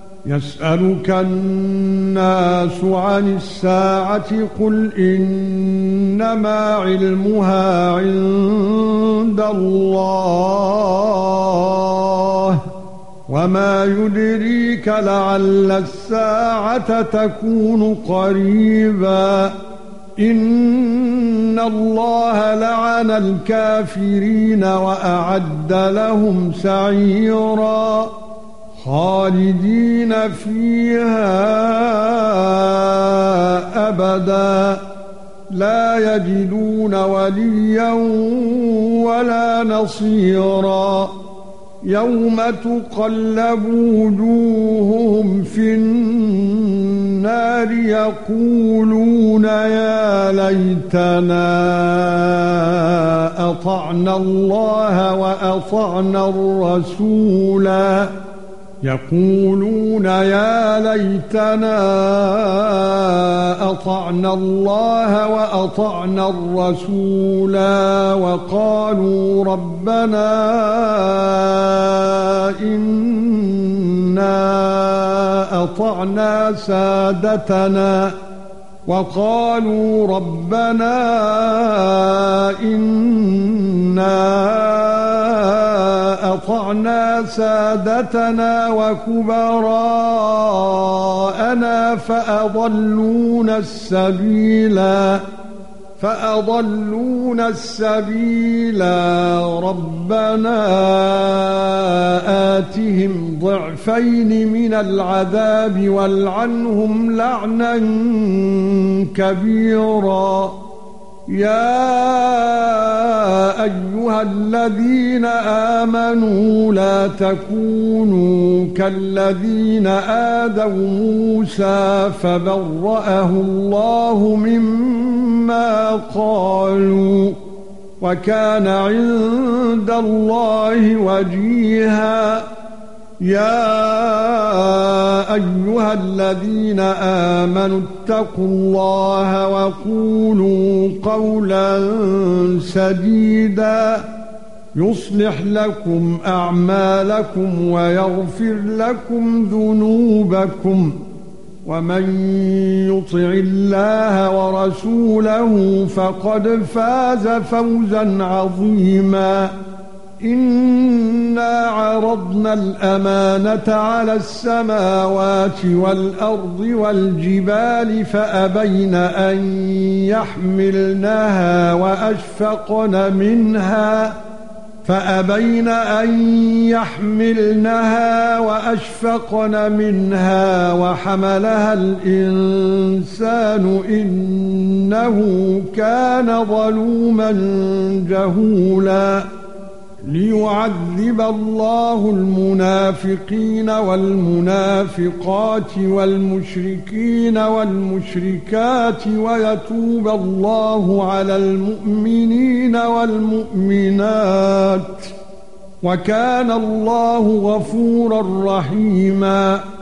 يسألك الناس عن الساعة قل إنما علمها عند الله وما يدريك لعل الساعة تكون قريبا إن الله لعن الكافرين وأعد لهم سعيرا خالدين فيها أبدا لا يجدون وليا ولا نصيرا يوم تقلب وجوههم في النار يقولون يا ليتنا أطعنا الله وأطعنا الرسولا يقولون يا ليتنا أطعنا الله وأطعنا الرسولا وقالوا ربنا إنا أطعنا سادتنا وكبراءنا فأضلونا السبيلا ربنا آتهم ضعفين من العذاب والعنهم لعنا كبيرا يا أيها الذين آمنوا لا تكونوا كالذين آذوا موسى فبرأه الله مما قالوا وكان عند الله وجيها يا أيها الذين آمنوا اتقوا الله وقولوا قولا سديدا يصلح لكم أعمالكم ويغفر لكم ذنوبكم ومن يطع الله ورسوله فقد فاز فوزا عظيما إنا عرضنا الأمانة على السماوات والأرض والجبال فأبين أن يحملنها وأشفقن منها وحملها الإنسان إنه كان ظلوما جهولا ليعذب الله المنافقين والمنافقات والمشركين والمشركات ويتوب الله على المؤمنين والمؤمنات وكان الله غفورا رحيما